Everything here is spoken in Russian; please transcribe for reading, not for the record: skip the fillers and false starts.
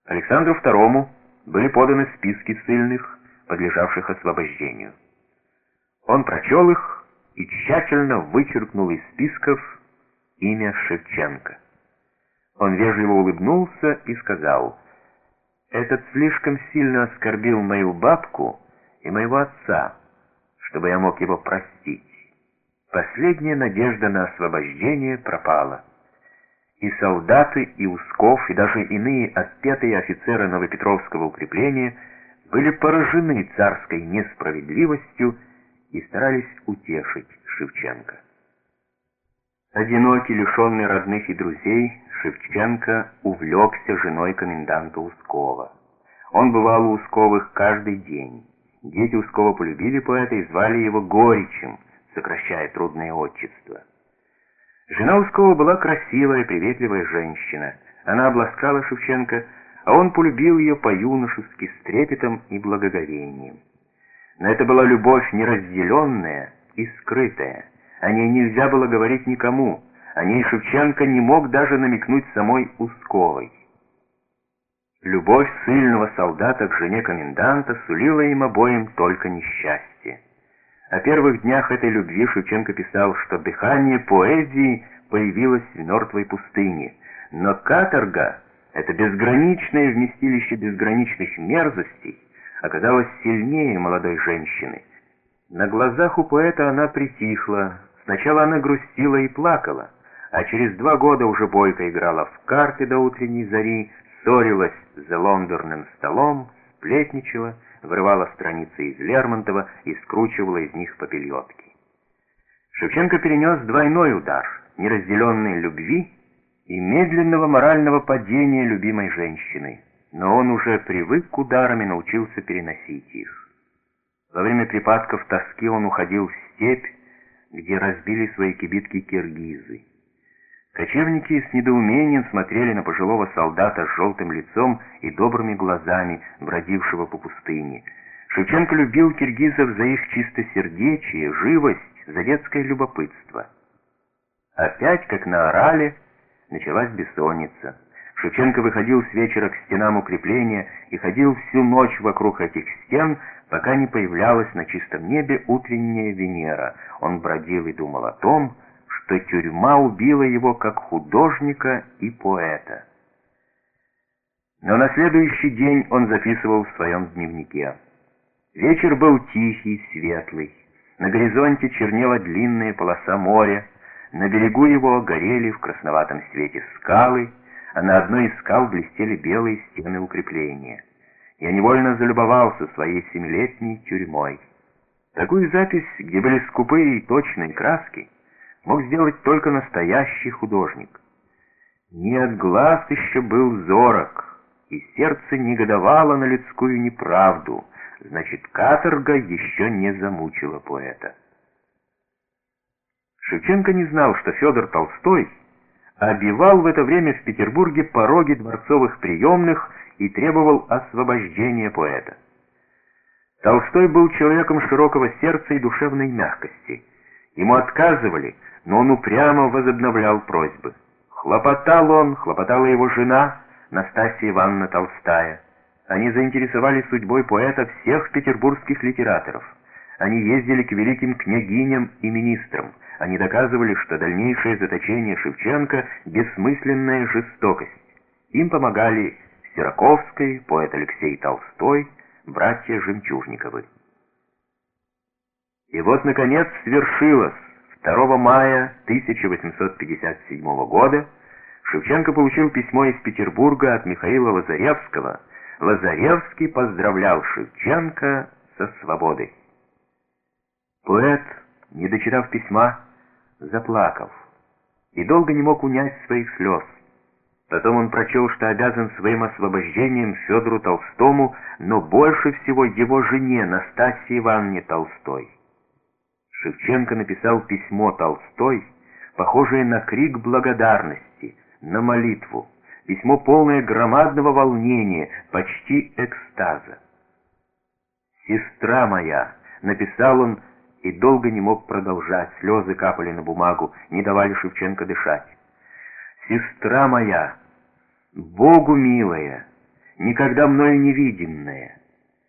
Александру II были поданы списки ссыльных, подлежавших освобождению. Он прочел их и тщательно вычеркнул из списков имя Шевченко. Он вежливо улыбнулся и сказал: «Этот слишком сильно оскорбил мою бабку и моего отца, чтобы я мог его простить. Последняя надежда на освобождение пропала». И солдаты, и Усков, и даже иные отпетые офицеры Новопетровского укрепления были поражены царской несправедливостью и старались утешить Шевченко. Одинокий, лишенный родных и друзей, Шевченко увлекся женой коменданта Ускова. Он бывал у Усковых каждый день. Дети Ускова полюбили поэта и звали его Горичем, сокращая трудное отчество. Жена Ускова была красивая, приветливая женщина. Она обласкала Шевченко, а он полюбил ее по-юношески, с трепетом и благоговением. Но это была любовь неразделенная и скрытая. О ней нельзя было говорить никому. О ней Шевченко не мог даже намекнуть самой Усковой. Любовь ссыльного солдата к жене коменданта сулила им обоим только несчастье. О первых днях этой любви Шевченко писал, что дыхание поэзии появилось в мертвой пустыне, но каторга, это безграничное вместилище безграничных мерзостей, оказалось сильнее молодой женщины. На глазах у поэта она притихла, сначала она грустила и плакала, а через 2 года уже бойко играла в карты до утренней зари, ссорилась за ломберным столом, сплетничала, вырывала страницы из Лермонтова и скручивала из них попельотки. Шевченко перенес двойной удар неразделенной любви и медленного морального падения любимой женщины, но он уже привык к ударам и научился переносить их. Во время припадков тоски он уходил в степь, где разбили свои кибитки киргизы. Кочевники с недоумением смотрели на пожилого солдата с желтым лицом и добрыми глазами, бродившего по пустыне. Шевченко любил киргизов за их чистосердечие, живость, за детское любопытство. Опять, как на орале, началась бессонница. Шевченко выходил с вечера к стенам укрепления и ходил всю ночь вокруг этих стен, пока не появлялась на чистом небе утренняя Венера. Он бродил и думал о том, что тюрьма убила его как художника и поэта. Но на следующий день он записывал в своем дневнике. Вечер был тихий, светлый. На горизонте чернела длинная полоса моря. На берегу его горели в красноватом свете скалы, а на одной из скал блестели белые стены укрепления. Я невольно залюбовался своей 7-летней тюрьмой. Такую запись, где были скупые и точные краски, мог сделать только настоящий художник. Нет, глаз еще был зорок, и сердце негодовало на людскую неправду, значит, каторга еще не замучила поэта. Шевченко не знал, что Федор Толстой обивал в это время в Петербурге пороги дворцовых приемных и требовал освобождения поэта. Толстой был человеком широкого сердца и душевной мягкости. Ему отказывали, но он упрямо возобновлял просьбы. Хлопотала его жена Настасья Ивановна Толстая. Они заинтересовали судьбой поэта всех петербургских литераторов. Они ездили к великим княгиням и министрам. Они доказывали, что дальнейшее заточение Шевченко – бессмысленная жестокость. Им помогали Сираковский, поэт Алексей Толстой, братья Жемчужниковы. И вот, наконец, свершилось. 2 мая 1857 года Шевченко получил письмо из Петербурга от Михаила Лазаревского. Лазаревский поздравлял Шевченко со свободой. Поэт, не дочитав письма, заплакал и долго не мог унять своих слез. Потом он прочел, что обязан своим освобождением Федору Толстому, но больше всего его жене Настасье Ивановне Толстой. Шевченко написал письмо Толстой, похожее на крик благодарности, на молитву, письмо полное громадного волнения, почти экстаза. «Сестра моя», — написал он, и долго не мог продолжать, слезы капали на бумагу, не давали Шевченко дышать. «Сестра моя, Богу милая, никогда мною не виденное.